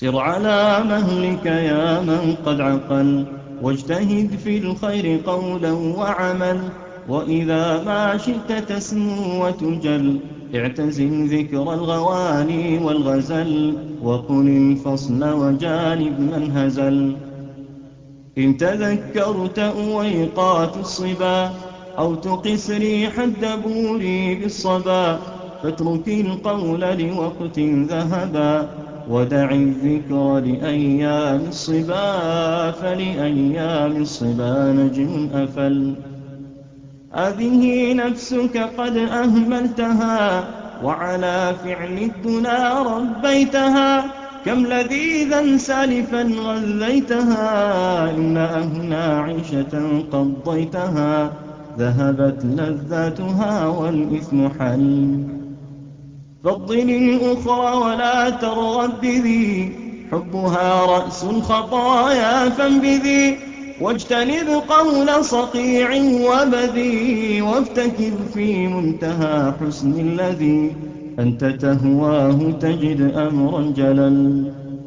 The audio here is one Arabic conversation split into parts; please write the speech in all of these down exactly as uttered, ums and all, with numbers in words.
سر على مهلك يا من قد عقل، واجتهد في الخير قولا وعمل. وإذا ما شئت تسمو وتجل، اعتزل ذكر الغواني والغزل، وقل الفصل وجانب من هزل. إن تذكرت أويقات الصبا، أو تقس ريح الدبور بالصبا، فاترك القول لوقت ذهبا، ودع الذكر لأيام الصبا، فلأيام الصبا نجم أفل. هذه نفسك قد أهملتها، وعلى فعل الدنا ربيتها. كم لذيذا سالفا غذيتها، إن أهنى عيشة قضيتها، ذهبت لذاتها والإثم حل. فضل الأخرى ولا ترغب بذي، حبها رأس الخطايا فانبذي. واجتنب قول صقيع وبذي، وافتكر في منتهى حسن الذي أنت تهواه تجد أمرا جلل.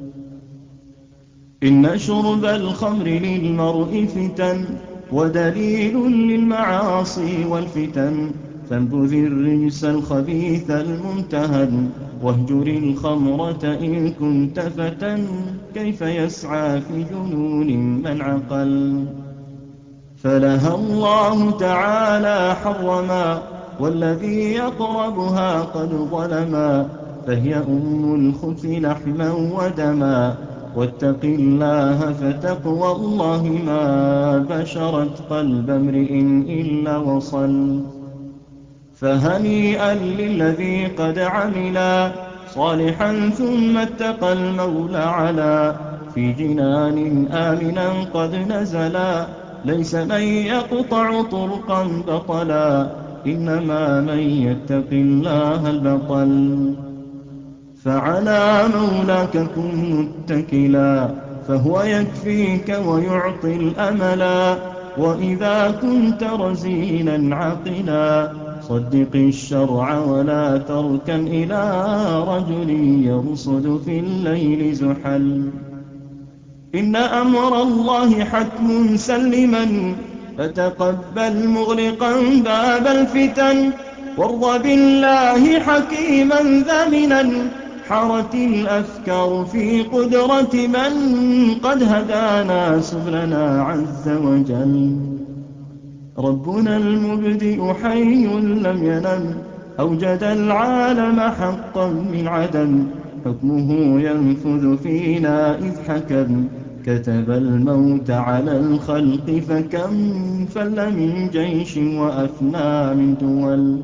إن شرب الخمر للمرء فتن، ودليل للمعاصي والفتن. فانبذ الرجس الخبيث الممتهن، واهجر الخمرة إن كنت فتى. كيف يسعى في جنون من عقل؟ فلها الله تعالى حرما، والذي يقربها قد ظلما. فهي أم الخبث لحما ودما، واتق الله فتقوى الله ما بشرت قلب امرئ إلا وصل. فهنيئا للذي قد عملا صالحا، ثم اتقى المولى علا. في جنان آمنا قد نزلا، ليس من يقطع طرقا بطلا، إنما من يتق الله البطل. فعلى مولاك كن متكلا، فهو يكفيك ويعطي الأملا. وإذا كنت رزينا عاقلا، صدق الشرع ولا تركن إلى رجل يرصد في الليل زحل. إن أمر الله حتم سلما، فتقبل مغلقا باب الفتن. وارض بالله حكيما ذمنا، حرت الأفكار في قدرة من قد هدانا سبلنا عز وجل. ربنا المبدئ حي لم ينم، أوجد العالم حقا من عدم. حكمه ينفذ فينا إذ حكم، كتب الموت على الخلق فكم فل من جيش وأفنى من دول.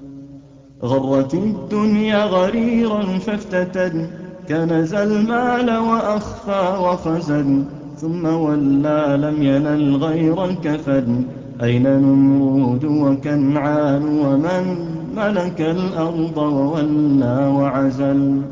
غرت الدنيا غريرا فافتتن، كنز المال وأخفى وخزن. ثم ولى لم ينل غير الكفن، أين نمرود وكنعان ومن ملك الأرض وولى وعزل.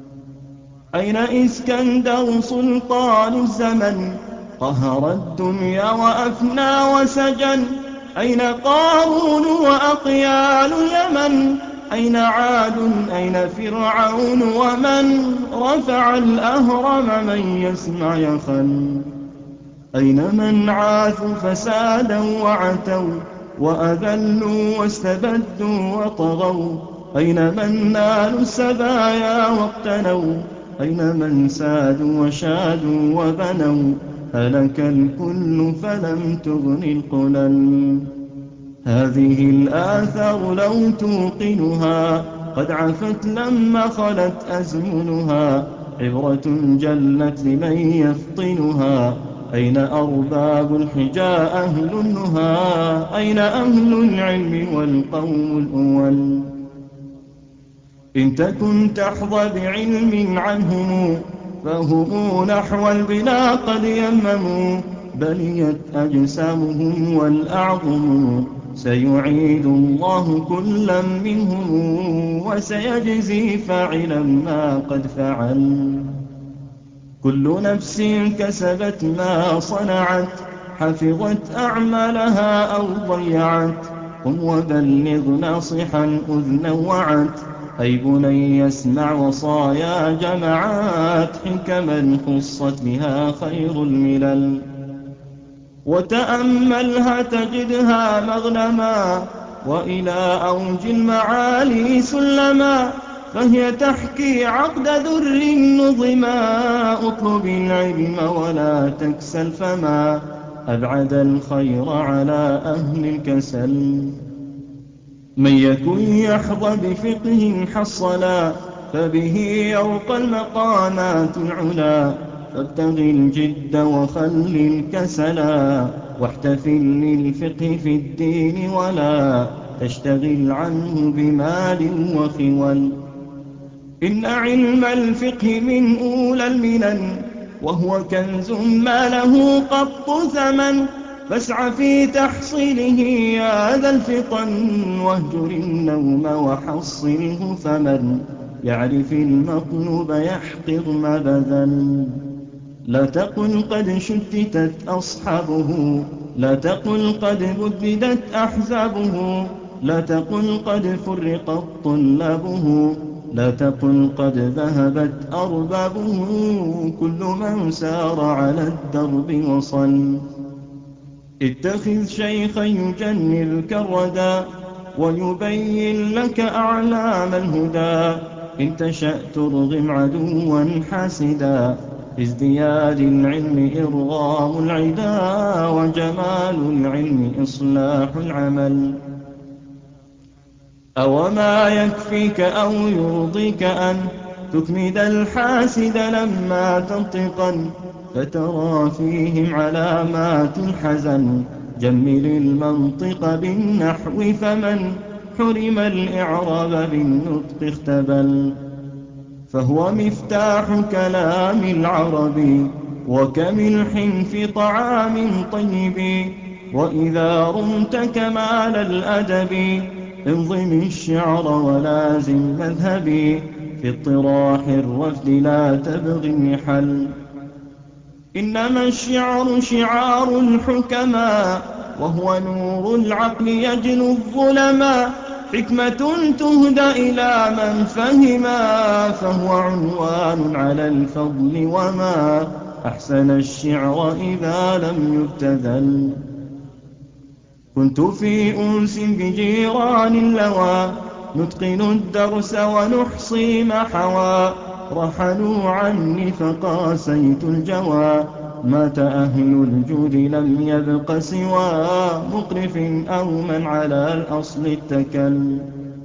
أين إسكندر سلطان الزمن، قهر الدنيا وأفنى وسجن. أين قارون وأقيال اليمن، أين عاد أين فرعون ومن رفع الأهرم من يسمع يخل. أين من عاثوا فسادا وعتوا، وأذلوا واستبدوا وطغوا. أين من نالوا السبايا واقتنوا، أين من سادوا وشادوا وبنوا. هلك الكل فلم تغن القلل. هذه الآثار لو توقنها، قد عفت لما خلت أزمنها. عبرة جلت لمن يفطنها، أين أرباب الحجى أهل النهى. أين أهل العلم والقوم الأول. إن تكن تحظى بعلم عنهم، فهم نحو البلا قد يمموا. بليت أجسامهم والأعظم، سيعيد الله كلا منهم، وسيجزي فاعلا ما قد فعل. كل نفس كسبت ما صنعت، حفظت أعمالها أو ضيعت. قم وبلغ ناصحا أذ نوعت، أي بني اسمع وصايا جمعات حكما خصت بها خير الملل، وتأملها تجدها مغنما وإلى أوج المعالي سلما، فهي تحكي عقد ذر نظما. اطلب العلم ولا تكسل فما أبعد الخير على أهل الكسل. من يكن يحظى بفقه حصلا فبه يرقى المقامات العلا، فابتغ الجد وخل الكسلا واحتفل للفقه في الدين ولا تشتغل عنه بمال وخول. إن علم الفقه من أولى المنن وهو كنز ما له قط ثمن، فاسع في تحصيله يا ذا الفطن واهجر النوم وحصله، فمن يعرف المطلوب يحقر ما بذل. لا تقل قد شتتت أصحابه، لا تقل قد بددت أحزابه، لا تقل قد فرقت طلابه، لا تقل قد ذهبت أربابه. كل من سار على الدرب وصل. اتخذ شيخا يجنلك الردى ويبين لك أعلام الهدى، إن تشأ ترغم عدوا حاسدا، في ازدياد العلم إرغام العدا وجمال العلم إصلاح العمل. أوما يكفيك أو يرضيك أن تكمد الحاسد لما تنطقا، فترى فيهم علامات الحزن. جمل المنطق بالنحو فمن حرم الإعراب بالنطق اختبل، فهو مفتاح كلام العرب وكملح في طعام طيب. وإذا رمت كمال الأدب انظم الشعر ولازم مذهبي، في اطراح الرفد لا تبغي النحل. إنما الشعر شعار الحكما وهو نور العقل يجلو الظلما، حكمة تهدى إلى من فهما، فهو عنوان على الفضل. وما أحسن الشعر إذا لم يبتذل. كنت في أنس بجيران اللوى نتقن الدرس ونحصي ما حوى، رحلوا عني فقاسيت الجوى، مات أهل الجود لم يبق سوى مقرف أو من على الأصل اتكل.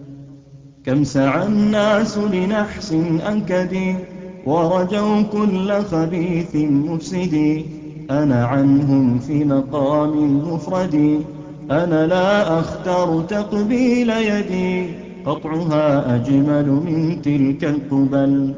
كم سعى الناس لنحس أنكدي ورجوا كل خبيث مفسد، أنا عنهم في مقام المفرد، أنا لا أختار تقبيل يدي، قطعها أجمل من تلك القبل.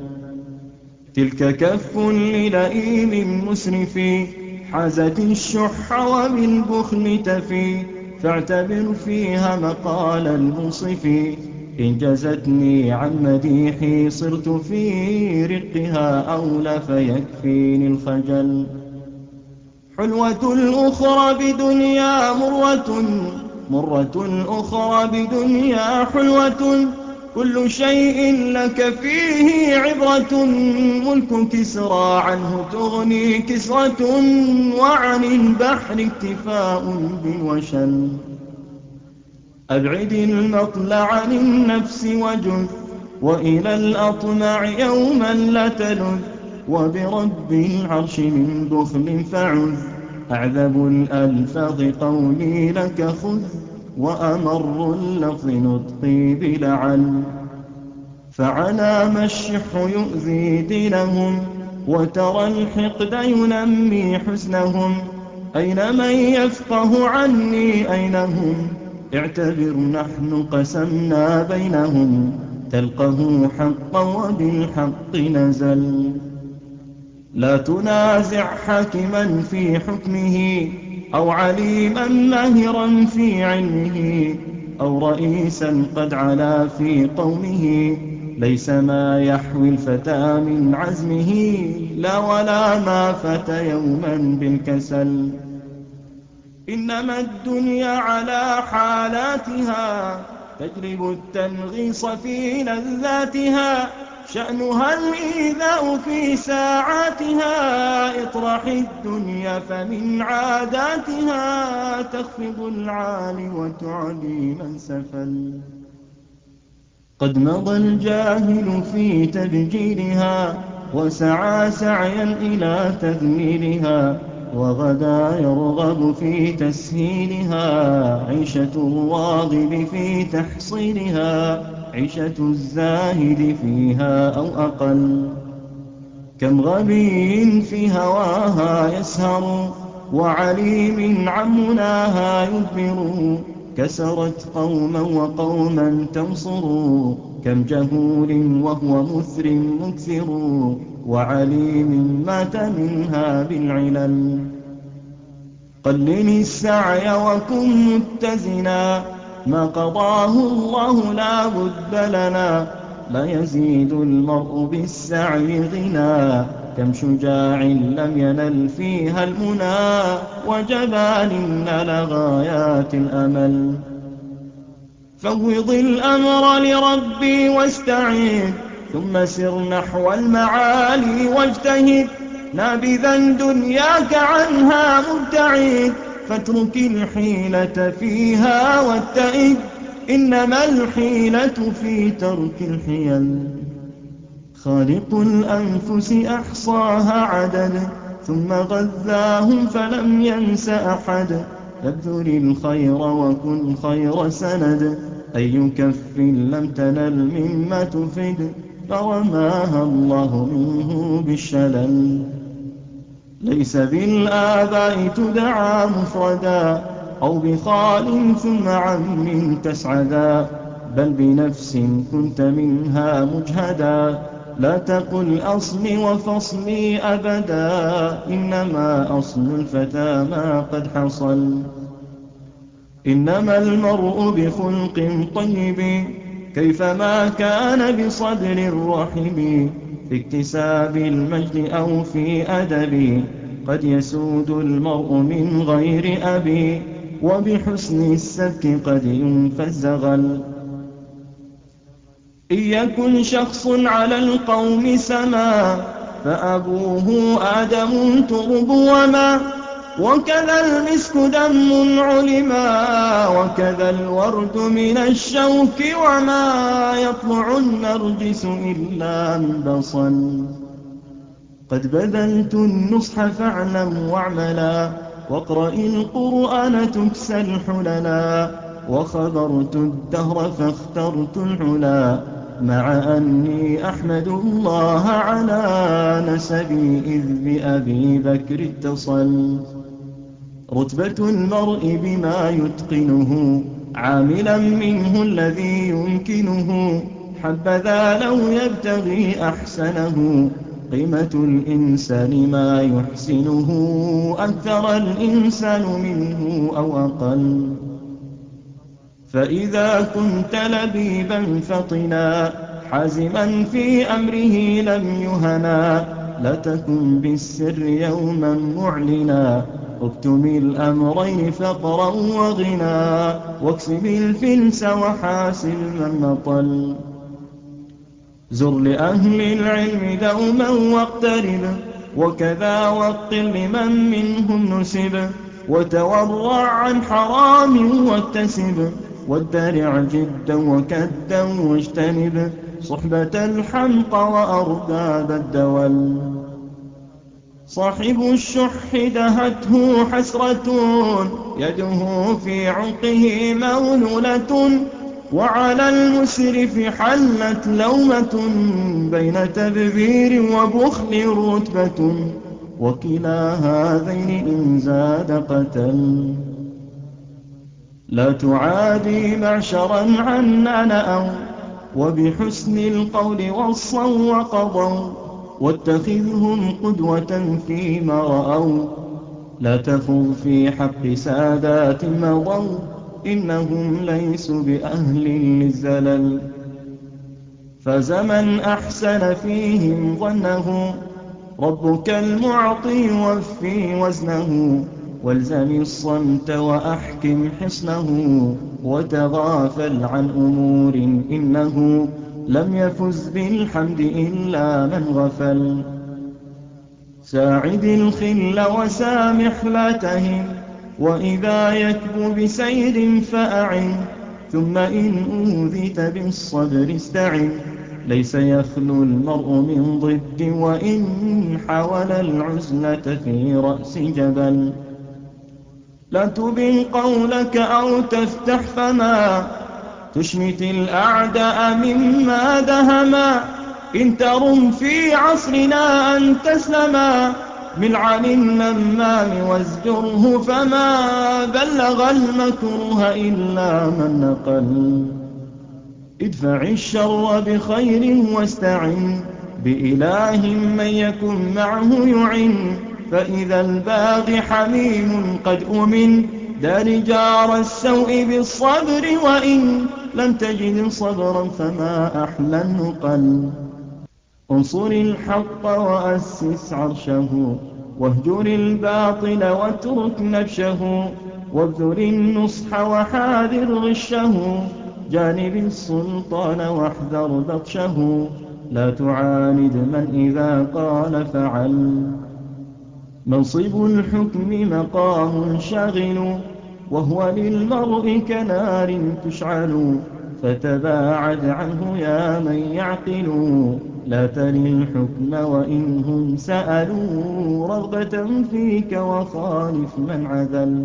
تلك كف للئيم مسرف حازت الشح وبالبخل تفي، فاعتبر فيها مقال المنصف، إن جزتني عن مديحي صرت في رقها أولى فيكفيني الخجل. حلوة الأخرى بدنيا مرة، مرة الأخرى بدنيا حلوة، كل شيء لك فيه عبرة، ملك كسرى عنه تغني كسرة، وعن البحر اكتفاء بالوشل. أبعد المطلع عن النفس وجذ، وإلى الأطمع يوما لا تلذ، وبرب العرش من بخل فعذ، أعذب الألفاظ قولي لك خذ، وأمر اللفظ نطقي بلعل. فعلام الشح يؤذي دينهم وترى الحقد ينمي حزنهم، أين من يفقه عني أين هم، اعتبر نحن قسمنا بينهم، تلقه حقا وبالحق نزل. لا تنازع حاكما في حكمه أو عليما ماهرا في علمه، أو رئيسا قد علا في قومه، ليس ما يحوي الفتى من عزمه، لا ولا ما فتى يوما بالكسل. إنما الدنيا على حالاتها تجلب التنغيص في لذاتها، شأنها الإيذاء في ساعاتها. اطرح الدنيا فمن عاداتها تخفض العالي وتعلي من سفل. قد مضى الجاهل في تبجيلها وسعى سعيا إلى تذليلها، وغدا يرغب في تسهيلها. عيشة الراغب في تحصيلها عيشة الزاهد فيها أو أقل. كم غبي في هواها يسهر وعليم عن مناها يدبر، كسرت قوما وقوما تنصر. كم جهول وهو مثر مكثر وعليم مات منها بالعلل. قلل السعي وكن متزنا، ما قضاه الله لا بد لنا. لا يزيد المرء بالسعي غنى، كم شجاع لم ينل فيها المنى وجبان نال غايات الأمل. فوض الأمر لربي واستعيد، ثم سر نحو المعالي واجتهد. نابذا دنياك عنها مبتعد، فاترك الحيلة فيها واتئد. إنما الحيلة في ترك الحيل. خالق الأنفس أحصاها عدد، ثم غذاهم فلم ينس أحد. فابذل الخير وكن خير سند، أي كف لم تنل مما تفد. فرماها الله منه بالشلل. ليس بالآباء تدعى مفردا، أو بخال ثم عم تسعدا. بل بنفس كنت منها مجهدا، لا تقل أصلي وفصلي أبدا. إنما أصل الفتى ما قد حصل. إنما المرء بخلق طيب، كيفما كان بصدر رحب. في اكتساب المجد أو في أدب، قد يسود المرء من غير أبي. وبحسن السبك قد ينفى الزغل. إن يكن شخص على القوم سما، فأبوه آدم ترب وما. وكذا المسك دم علما، وكذا الورد من الشوك وما. يطلع النرجس إلا من بصل. قد بذلت النصح فاعلم واعملا، واقرأ القرآن تكسى الحللا. وخبرت الدهر فاخترت العلا، مع أني أحمد الله على نسبي إذ بأبي بكر اتصل. رتبة المرء بما يتقنه، عاملا منه الذي يمكنه. حبذا لو يبتغي أحسنه، قيمة الإنسان ما يحسنه. أكثر الإنسان منه أو أقل. فإذا كنت لبيبا فطنا، حازما في أمره لم يهنا. لا تكن بالسر يوما معلنا، اكتم الأمرين فقرا وغنى. واكسب الفلس وحاسب من نطل. زر لأهل العلم دوما واقترب، وكذا وقل لمن منهم نسب. وتورع عن حرام واكتسب، وادرع جدا وكدا واجتنب. صحبة الحمق وأرباب الدول. صاحب الشح دهته حسرة، يده في عنقه مغلولة. وعلى المسرف حلت لومة، بين تبذير وبخل رتبة. وكلا هذين إن زاد قتل. لا تعادي معشرا عنان أو، وبحسن القول وصوا وقضوا. واتخذهم قدوة فيما رأوا، لا تخض في حق سادات مضوا. إنهم ليسوا بأهل للزلل. فزمن أحسن فيهم ظنه، ربك المعطي وفي وزنه. والزم الصمت وأحكم حصنه وتغافل عن أمور إنه لم يفز بالحمد إلا من غفل. ساعد الخل وسامح لا تهن وإذا يكب بسير فأعن ثم إن أوذيت بالصبر استعن ليس يخلو المرء من ضد وإن حاول العزلة في رأس جبل. لا تبن قولك أو تفتح فما تشمت الأعداء مما دهما إن ترم في عصرنا أن تسلما من عن النمام وازجره فما بلغ المكروه إلا من نقل. ادفع الشر بخير واستعن بإله من يكن معه يعن فإذا الباغي حميم قد أمن دار جار السوء بالصبر وإن لم تجد صبرا فما أحلى النقل. انصر الحق وأسس عرشه واهجر الباطل واترك نبشه وابذل النصح وحاذر غشه جانب السلطان واحذر بطشه لا تعاند من إذا قال فعل. منصب الحكم مقام شاغل وهو للمرء كنار تشعل فتباعد عنه يا من يعقل لا تل الحكم وإنهم سألوا رغبة فيك وخالف من عذل.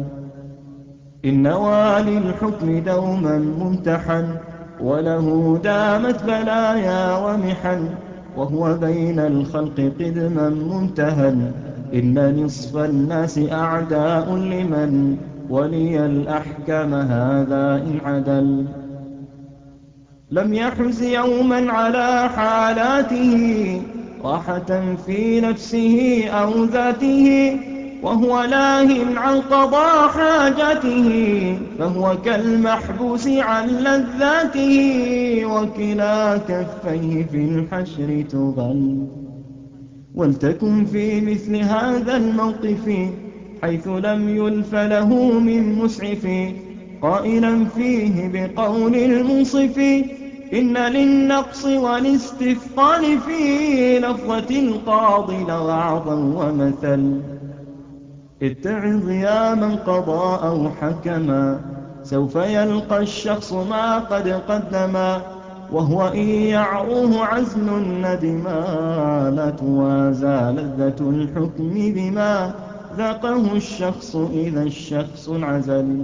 إن والي الحكم دوما ممتحن وله دامت بلايا ومحن وهو بين الخلق قدما ممتهن إن نصف الناس أعداء لمن ولي الأحكام هذا إن عدل. لم يحز يوما على حالاته راحة في نفسه أو ذاته وهو لاه عن قضاء حاجته فهو كالمحبوس عن لذاته وكلا كفيه في الحشر تغل. ولتكن في مثل هذا الموقف حيث لم يلف له من مسعف قائلا فيه بقول المنصف إن للنقص والاستثقال في لفظة القاضي لوعظا ومثل. اتعظ يا من قضى أو حكما سوف يلقى الشخص ما قد قدما وهو إن يعروه عزل ندما لا توازى لذة الحكم بما ذاقه الشخص إذا الشخص انعزل.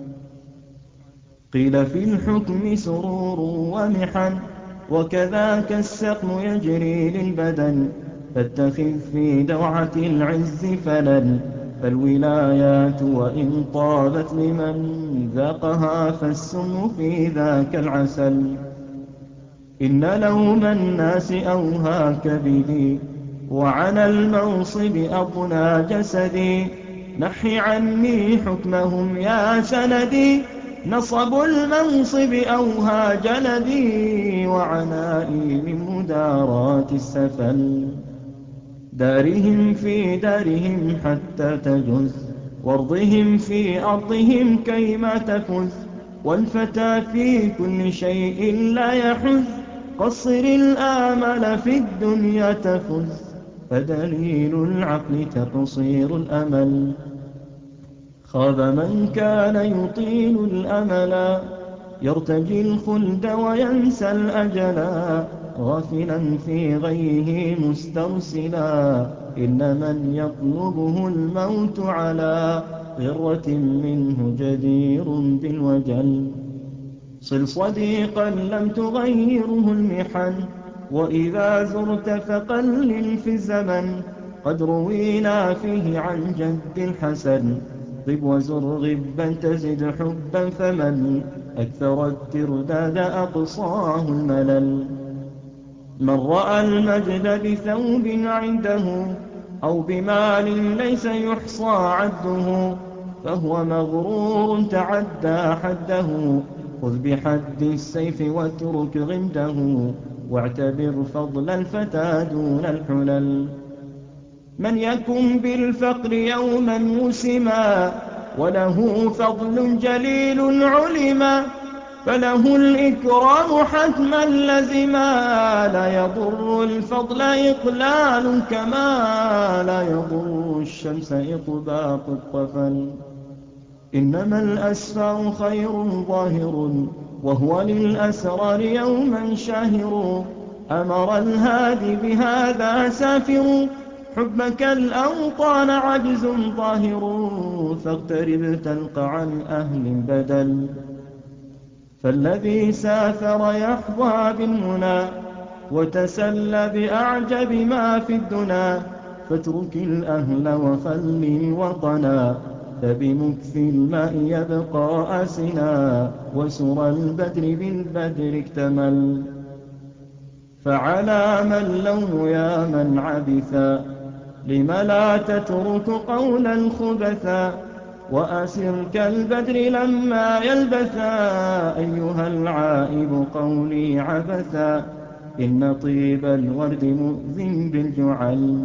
قيل في الحكم سرور ومحن وكذاك السقم يجري للبدن فاتخذ في دوعة العز فلل فالولايات وإن طابت لمن ذاقها فالسم في ذاك العسل. إن لوم الناس أوهى كبدي وعن المنصب أضنى جسدي نحي عني حكمهم يا سندي نصب المنصب أوهى جلدي وعنائي من مدارات السفل. دارهم في دارهم حتى تجز وارضهم في أرضهم كيما تفز والفتى في كل شيء لا يحز قصر الآمل في الدنيا تفز فدليل العقل تقصير الأمل. خاب من كان يطيل الأملا يرتجي الخلد وينسى الأجلا غافلا في غيه مسترسلا إن من يطلبه الموت على غرة منه جدير بالوجل. صل صديقا لم تغيره المحن وإذا زرت فقلل في الزمن قد روينا فيه عن جد الحسن غب وزر غبا تزد حبا فمن أكثر الترداد أقصاه الملل. من رأى المجد بثوب عنده أو بمال ليس يحصى عده فهو مغرور تعدى حده خذ بحد السيف واترك غمده واعتبر فضل الفتى دون الحلل. من يكن بالفقر يوما موسما وله فضل جليل علما فله الإكرام حتما لزما لا يضر الفضل إقلال كما لا يضر الشمس إطباق الطفل إنما الأسفار خير ظاهر وهو للأسرار يوما شاهر أمر الهادي بهذا سافر حبك الأوطان عجز ظاهر فاقترب تلقى عن أهل البدل فالذي سافر يحظى بالمنى وتسلى بأعجب ما في الدنا فاترك الأهل وخل الوطنا فبمكث الماء يبقى آسنا وسر البدر بالبدر اكتمل فعلى من لوم يا من عبثا لم لا تترك قول الخبثا وأسر كالبدر لما يلبثا أيها العائب قولي عبثا إن طيب الورد مؤذن بالجعل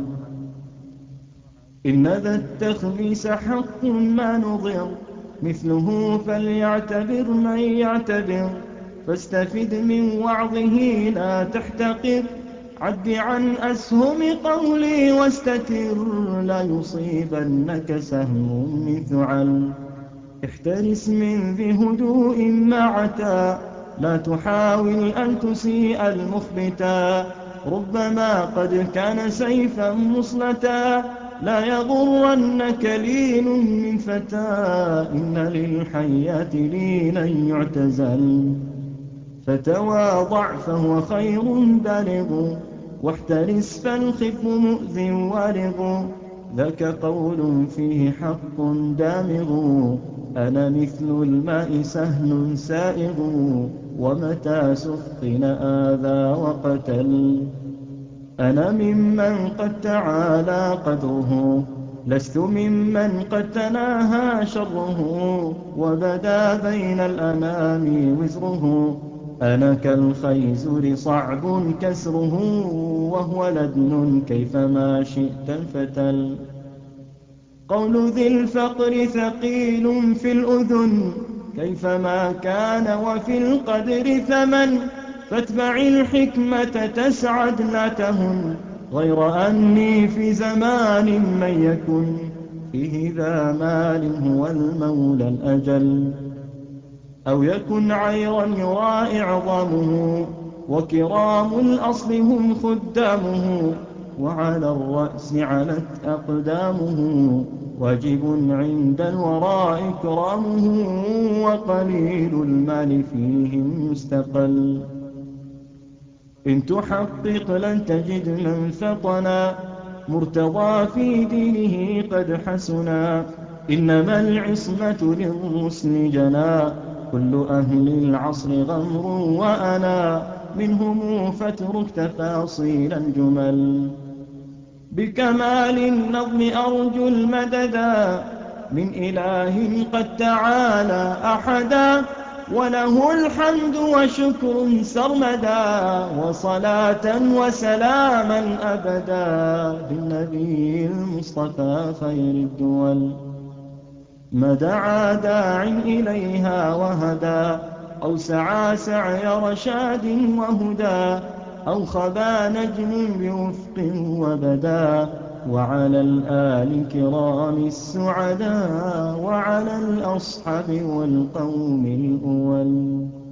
إن ذا التخميس حق ما نظر مثله فليعتبر من يعتبر فاستفد من وعظه لا تحتقر عد عن أسهم قولي واستتر لا يصيبنك سهم من ثعل احترس من ذي هدوء معتا لا تحاول أن تسيء المخبتا ربما قد كان سيفا مصلتا لا يغرنك لين من فتى إن للحيات لينا يعتزل فتواضع فهو خير بالغ واحترس فالخف مؤذ والغ ذاك قول فيه حق دامغ أنا مثل الماء سهل سائغ ومتى سخن آذى وقتل أنا ممن قد تعالى قدره لست ممن قد تناهى شره وبدا بين الأنام وزره أنا كالخيزر صعب كسره وهو لدن كيفما شئت الفتل قول ذي الفقر ثقيل في الأذن كيفما كان وفي القدر ثمن فاتبع الحكمة تسعد لا تهن غير أني في زمان من يكن فيه ذا مال هو المولى الأجل أو يكن عيرا يرى إعظامه وكرام الأصل هم خدامه وعلى الرأس علت أقدامه واجب عند الوراء إكرامه وقليل المال فيهم مستقل إن تحقق لن تجد من فطنا مرتضى في دينه قد حسنا إنما العصمة للرسل جنا كل أهل العصر غمر وأنا منهم فاترك تفاصيل الجمل بكمال النظم أرجو المددا من إله قد تعالى أحدا وله الحمد وشكر سرمدا وصلاة وسلاما أبدا للنبي المصطفى خير الدول ما دعا داع إليها وهدى أو سعى سعي رشاد وهدى أو خبا نجم بوفق وبدا وعلى الآل كرام السعدا وعلى الأصحاب والقوم الأول